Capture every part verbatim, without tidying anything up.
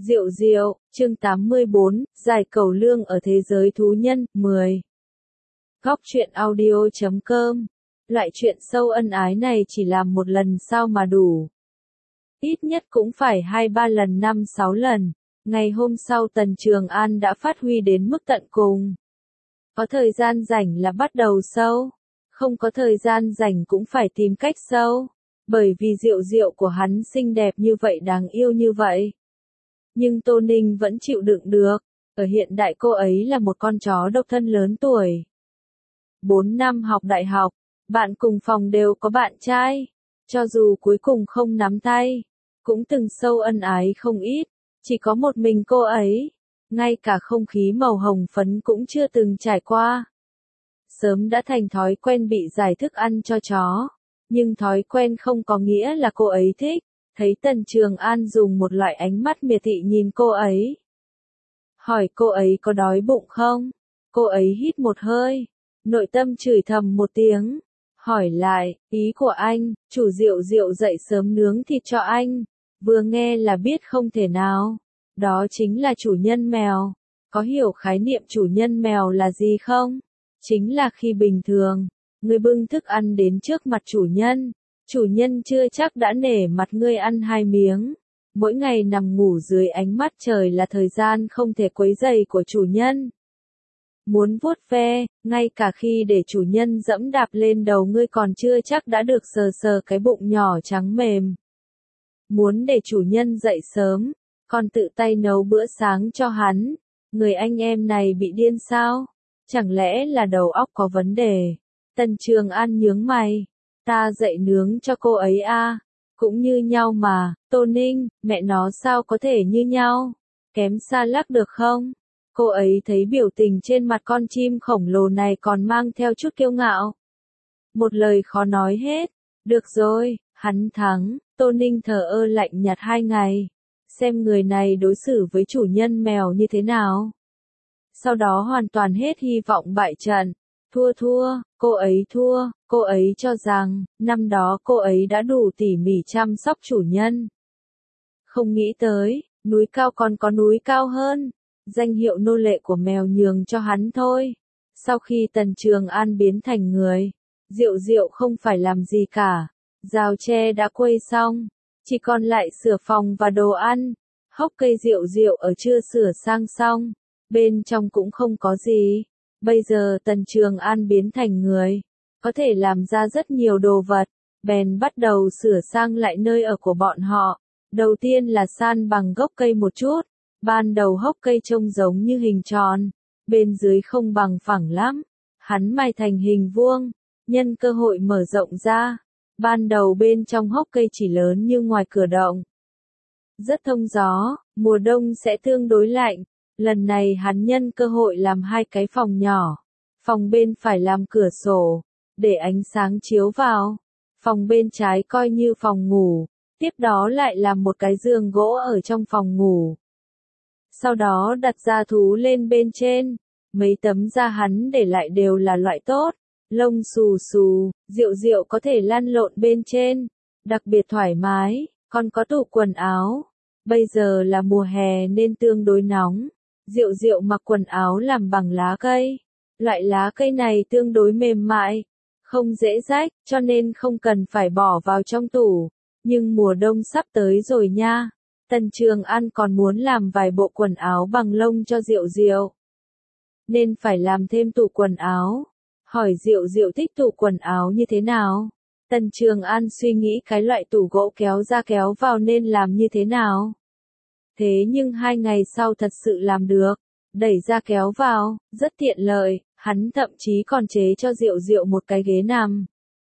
Diệu diệu, chương tám mươi bốn, giải cẩu lương ở thế giới thú nhân, mười. Góc truyện audio chấm com. Loại chuyện sâu ân ái này chỉ làm một lần sao mà đủ. Ít nhất cũng phải hai ba lần năm sáu lần. Ngày hôm sau Tần Trường An đã phát huy đến mức tận cùng. Có thời gian rảnh là bắt đầu sâu. Không có thời gian rảnh cũng phải tìm cách sâu. Bởi vì diệu diệu của hắn xinh đẹp như vậy, đáng yêu như vậy. Nhưng Tô Ninh vẫn chịu đựng được. Ở hiện đại cô ấy là một con chó độc thân lớn tuổi. Bốn năm học đại học, bạn cùng phòng đều có bạn trai. Cho dù cuối cùng không nắm tay, cũng từng sâu ân ái không ít. Chỉ có một mình cô ấy, ngay cả không khí màu hồng phấn cũng chưa từng trải qua. Sớm đã thành thói quen bị giải thức ăn cho chó. Nhưng thói quen không có nghĩa là cô ấy thích. Thấy Tần Trường An dùng một loại ánh mắt miệt thị nhìn cô ấy. Hỏi cô ấy có đói bụng không? Cô ấy hít một hơi. Nội tâm chửi thầm một tiếng. Hỏi lại, ý của anh, chủ Diệu Diệu dậy sớm nướng thịt cho anh. Vừa nghe là biết không thể nào. Đó chính là chủ nhân mèo. Có hiểu khái niệm chủ nhân mèo là gì không? Chính là khi bình thường, người bưng thức ăn đến trước mặt chủ nhân. Chủ nhân chưa chắc đã nể mặt ngươi ăn hai miếng. Mỗi ngày nằm ngủ dưới ánh mắt trời là thời gian không thể quấy rầy của chủ nhân. Muốn vuốt ve, ngay cả khi để chủ nhân dẫm đạp lên đầu ngươi còn chưa chắc đã được sờ sờ cái bụng nhỏ trắng mềm. Muốn để chủ nhân dậy sớm, còn tự tay nấu bữa sáng cho hắn. Người anh em này bị điên sao? Chẳng lẽ là đầu óc có vấn đề? Tần Trường An nhướng mày. Ta dậy nướng cho cô ấy a, cũng như nhau mà. Tô Ninh, mẹ nó sao có thể như nhau? Kém xa lắc được không? Cô ấy thấy biểu tình trên mặt con chim khổng lồ này còn mang theo chút kiêu ngạo. Một lời khó nói hết. Được rồi, hắn thắng. Tô Ninh thờ ơ lạnh nhạt hai ngày. Xem người này đối xử với chủ nhân mèo như thế nào. Sau đó hoàn toàn hết hy vọng bại trận. Thua thua, cô ấy thua, cô ấy cho rằng, năm đó cô ấy đã đủ tỉ mỉ chăm sóc chủ nhân. Không nghĩ tới, núi cao còn có núi cao hơn, danh hiệu nô lệ của mèo nhường cho hắn thôi. Sau khi Tần Trường An biến thành người, Diệu Diệu không phải làm gì cả, rào tre đã quây xong, chỉ còn lại sửa phòng và đồ ăn. Hốc cây Diệu Diệu ở chưa sửa sang xong, bên trong cũng không có gì. Bây giờ Tần Trường An biến thành người, có thể làm ra rất nhiều đồ vật, bèn bắt đầu sửa sang lại nơi ở của bọn họ. Đầu tiên là san bằng gốc cây một chút, ban đầu hốc cây trông giống như hình tròn, bên dưới không bằng phẳng lắm, hắn mài thành hình vuông, nhân cơ hội mở rộng ra, ban đầu bên trong hốc cây chỉ lớn như ngoài cửa động. Rất thông gió, mùa đông sẽ tương đối lạnh. Lần này hắn nhân cơ hội làm hai cái phòng nhỏ. Phòng bên phải làm cửa sổ, để ánh sáng chiếu vào. Phòng bên trái coi như phòng ngủ. Tiếp đó lại làm một cái giường gỗ ở trong phòng ngủ. Sau đó đặt da thú lên bên trên. Mấy tấm da hắn để lại đều là loại tốt. Lông xù xù, Diệu Diệu có thể lăn lộn bên trên. Đặc biệt thoải mái, còn có tủ quần áo. Bây giờ là mùa hè nên tương đối nóng. Diệu Diệu mặc quần áo làm bằng lá cây. Loại lá cây này tương đối mềm mại, không dễ rách, cho nên không cần phải bỏ vào trong tủ. Nhưng mùa đông sắp tới rồi nha. Tần Trường An còn muốn làm vài bộ quần áo bằng lông cho Diệu Diệu. Nên phải làm thêm tủ quần áo. Hỏi Diệu Diệu thích tủ quần áo như thế nào? Tần Trường An suy nghĩ cái loại tủ gỗ kéo ra kéo vào nên làm như thế nào? Thế nhưng hai ngày sau thật sự làm được, đẩy ra kéo vào, rất tiện lợi, hắn thậm chí còn chế cho Diệu Diệu một cái ghế nằm.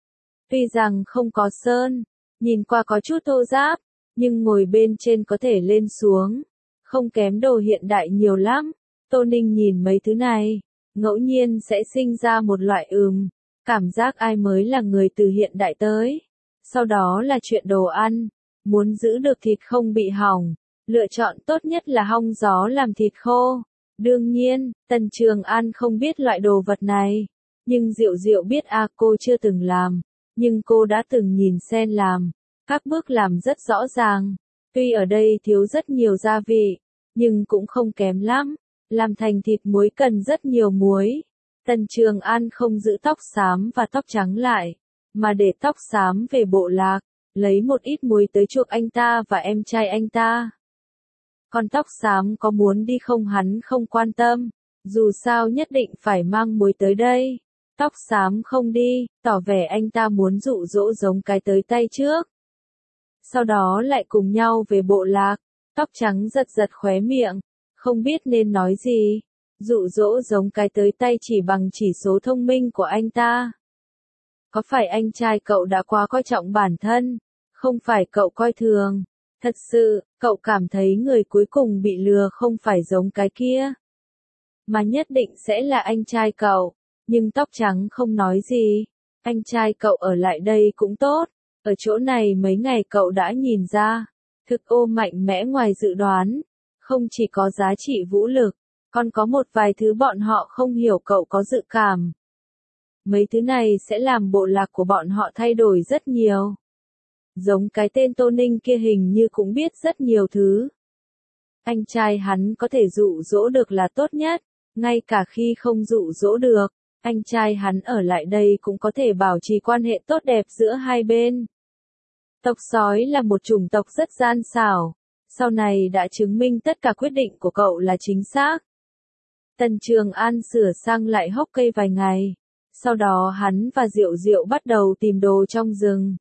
Tuy rằng không có sơn, nhìn qua có chút thô ráp, nhưng ngồi bên trên có thể lên xuống, không kém đồ hiện đại nhiều lắm. Tô Ninh nhìn mấy thứ này, ngẫu nhiên sẽ sinh ra một loại ừm, cảm giác ai mới là người từ hiện đại tới. Sau đó là chuyện đồ ăn, muốn giữ được thịt không bị hỏng. Lựa chọn tốt nhất là hong gió làm thịt khô. Đương nhiên, Tần Trường An không biết loại đồ vật này. Nhưng Diệu Diệu biết à, cô chưa từng làm. Nhưng cô đã từng nhìn Sen làm. Các bước làm rất rõ ràng. Tuy ở đây thiếu rất nhiều gia vị, nhưng cũng không kém lắm. Làm thành thịt muối cần rất nhiều muối. Tần Trường An không giữ tóc xám và tóc trắng lại, mà để tóc xám về bộ lạc, lấy một ít muối tới chuộc anh ta và em trai anh ta. Còn tóc xám có muốn đi không hắn không quan tâm, dù sao nhất định phải mang muối tới đây. Tóc xám không đi, tỏ vẻ anh ta muốn dụ dỗ giống cái tới tay trước. Sau đó lại cùng nhau về bộ lạc, tóc trắng giật giật khóe miệng, không biết nên nói gì. Dụ dỗ giống cái tới tay chỉ bằng chỉ số thông minh của anh ta. Có phải anh trai cậu đã quá coi trọng bản thân? Không phải cậu coi thường. Thật sự, cậu cảm thấy người cuối cùng bị lừa không phải giống cái kia. Mà nhất định sẽ là anh trai cậu. Nhưng tóc trắng không nói gì. Anh trai cậu ở lại đây cũng tốt. Ở chỗ này mấy ngày cậu đã nhìn ra. Thực ô mạnh mẽ ngoài dự đoán. Không chỉ có giá trị vũ lực, còn có một vài thứ bọn họ không hiểu cậu có dự cảm. Mấy thứ này sẽ làm bộ lạc của bọn họ thay đổi rất nhiều. Giống cái tên Tô Ninh kia hình như cũng biết rất nhiều thứ. Anh trai hắn có thể dụ dỗ được là tốt nhất, ngay cả khi không dụ dỗ được, anh trai hắn ở lại đây cũng có thể bảo trì quan hệ tốt đẹp giữa hai bên. Tộc sói là một chủng tộc rất gian xảo, sau này đã chứng minh tất cả quyết định của cậu là chính xác. Tần Trường An sửa sang lại hốc cây vài ngày, sau đó hắn và Diệu Diệu bắt đầu tìm đồ trong rừng.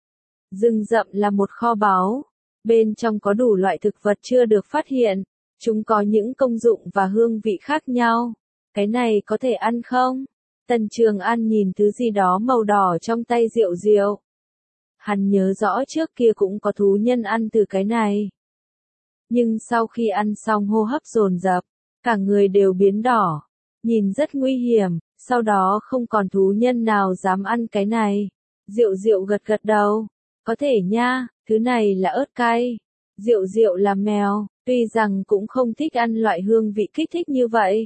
Rừng rậm là một kho báu, bên trong có đủ loại thực vật chưa được phát hiện, chúng có những công dụng và hương vị khác nhau. Cái này có thể ăn không? Tần Trường An nhìn thứ gì đó màu đỏ trong tay Diệu Diệu. Hắn nhớ rõ trước kia cũng có thú nhân ăn từ cái này. Nhưng sau khi ăn xong hô hấp dồn dập, cả người đều biến đỏ, nhìn rất nguy hiểm, sau đó không còn thú nhân nào dám ăn cái này. Diệu Diệu gật gật đầu, có thể nha, thứ này là ớt cay. Diệu Diệu là mèo, tuy rằng cũng không thích ăn loại hương vị kích thích như vậy.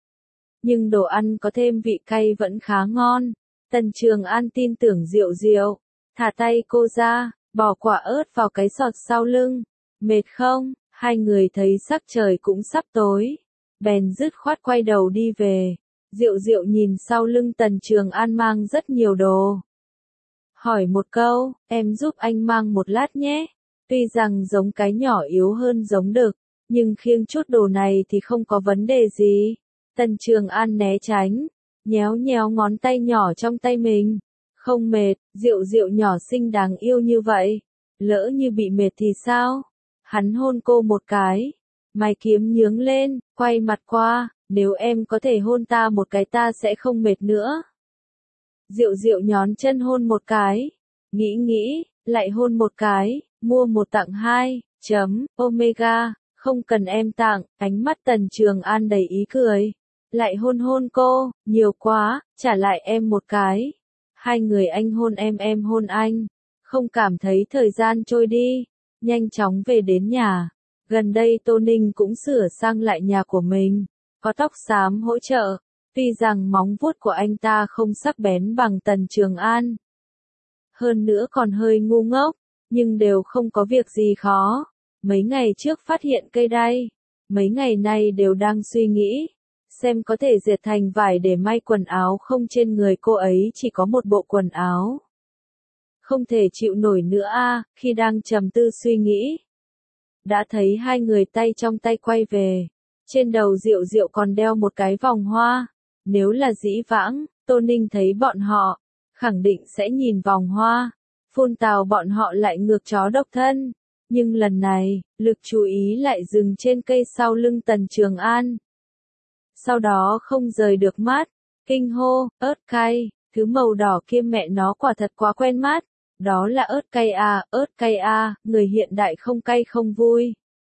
Nhưng đồ ăn có thêm vị cay vẫn khá ngon. Tần Trường An tin tưởng Diệu Diệu, thả tay cô ra, bỏ quả ớt vào cái sọt sau lưng. Mệt không? Hai người thấy sắc trời cũng sắp tối, bèn dứt khoát quay đầu đi về. Diệu Diệu nhìn sau lưng Tần Trường An mang rất nhiều đồ. Hỏi một câu, em giúp anh mang một lát nhé. Tuy rằng giống cái nhỏ yếu hơn giống đực, nhưng khiêng chút đồ này thì không có vấn đề gì. Tần Trường An né tránh, nhéo nhéo ngón tay nhỏ trong tay mình. Không mệt, Diệu Diệu nhỏ xinh đáng yêu như vậy. Lỡ như bị mệt thì sao? Hắn hôn cô một cái. Mày kiếm nhướng lên, quay mặt qua, nếu em có thể hôn ta một cái ta sẽ không mệt nữa. Diệu Diệu nhón chân hôn một cái. Nghĩ nghĩ, lại hôn một cái, mua một tặng hai, chấm, omega, không cần em tặng, ánh mắt Tần Trường An đầy ý cười. Lại hôn hôn cô, nhiều quá, trả lại em một cái. Hai người anh hôn em em hôn anh. Không cảm thấy thời gian trôi đi. Nhanh chóng về đến nhà. Gần đây Tô Ninh cũng sửa sang lại nhà của mình. Có tóc xám hỗ trợ. Tuy rằng móng vuốt của anh ta không sắc bén bằng Tần Trường An. Hơn nữa còn hơi ngu ngốc. Nhưng đều không có việc gì khó. Mấy ngày trước phát hiện cây đay. Mấy ngày nay đều đang suy nghĩ. Xem có thể dệt thành vải để may quần áo không, trên người cô ấy chỉ có một bộ quần áo. Không thể chịu nổi nữa a, à, khi đang trầm tư suy nghĩ. Đã thấy hai người tay trong tay quay về. Trên đầu Diệu Diệu còn đeo một cái vòng hoa. Nếu là dĩ vãng, Tô Ninh thấy bọn họ, khẳng định sẽ nhìn vòng hoa. Phun tào bọn họ lại ngược chó độc thân. Nhưng lần này, lực chú ý lại dừng trên cây sau lưng Tần Trường An. Sau đó không rời được mắt, kinh hô, ớt cay, thứ màu đỏ kia mẹ nó quả thật quá quen mắt. Đó là ớt cay à, ớt cay à, người hiện đại không cay không vui.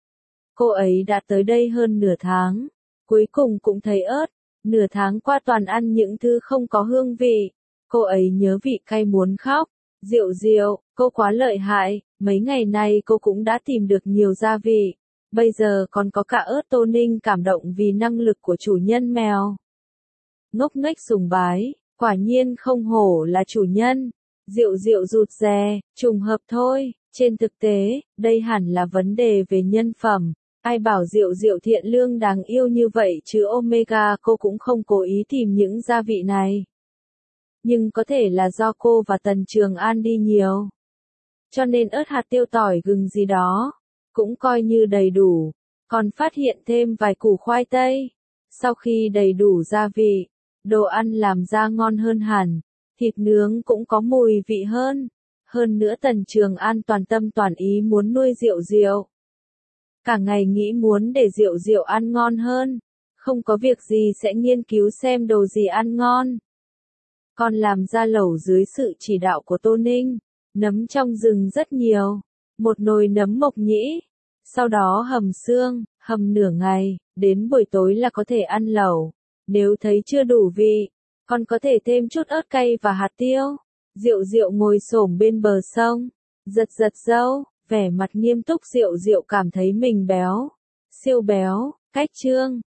Cô ấy đã tới đây hơn nửa tháng, cuối cùng cũng thấy ớt, nửa tháng qua toàn ăn những thứ không có hương vị. Cô ấy nhớ vị cay muốn khóc. Diệu Diệu, cô quá lợi hại, mấy ngày nay cô cũng đã tìm được nhiều gia vị. Bây giờ còn có cả ớt. Tô Ninh cảm động vì năng lực của chủ nhân mèo. Ngốc nghếch sùng bái, quả nhiên không hổ là chủ nhân. Diệu Diệu rụt rè, trùng hợp thôi, trên thực tế, đây hẳn là vấn đề về nhân phẩm. Ai bảo Diệu Diệu thiện lương đáng yêu như vậy chứ Omega cô cũng không cố ý tìm những gia vị này. Nhưng có thể là do cô và Tần Trường An đi nhiều. Cho nên ớt hạt tiêu tỏi gừng gì đó, cũng coi như đầy đủ. Còn phát hiện thêm vài củ khoai tây. Sau khi đầy đủ gia vị, đồ ăn làm ra ngon hơn hẳn. Thịt nướng cũng có mùi vị hơn. Hơn nữa Tần Trường An toàn tâm toàn ý muốn nuôi Diệu Diệu. Cả ngày nghĩ muốn để Diệu Diệu ăn ngon hơn. Không có việc gì sẽ nghiên cứu xem đồ gì ăn ngon. Còn làm ra lẩu dưới sự chỉ đạo của Tô Ninh. Nấm trong rừng rất nhiều. Một nồi nấm mộc nhĩ. Sau đó hầm xương, hầm nửa ngày, đến buổi tối là có thể ăn lẩu. Nếu thấy chưa đủ vị, còn có thể thêm chút ớt cay và hạt tiêu. Diệu Diệu ngồi xổm bên bờ sông, giật giật râu, vẻ mặt nghiêm túc. Diệu Diệu cảm thấy mình béo, siêu béo. Cách chương